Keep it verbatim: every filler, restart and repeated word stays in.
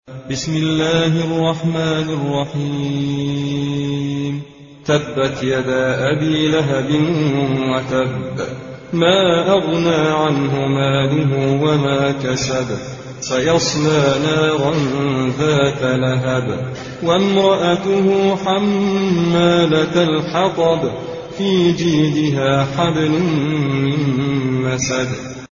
بسم الله الرحمن الرحيم. تبت يدا أبي لهب وتب، ما أغنى عنه ماله وما كسب، سيصلى نارا ذات لهب، وامرأته حمالة الحطب، في جيدها حبل من مسد.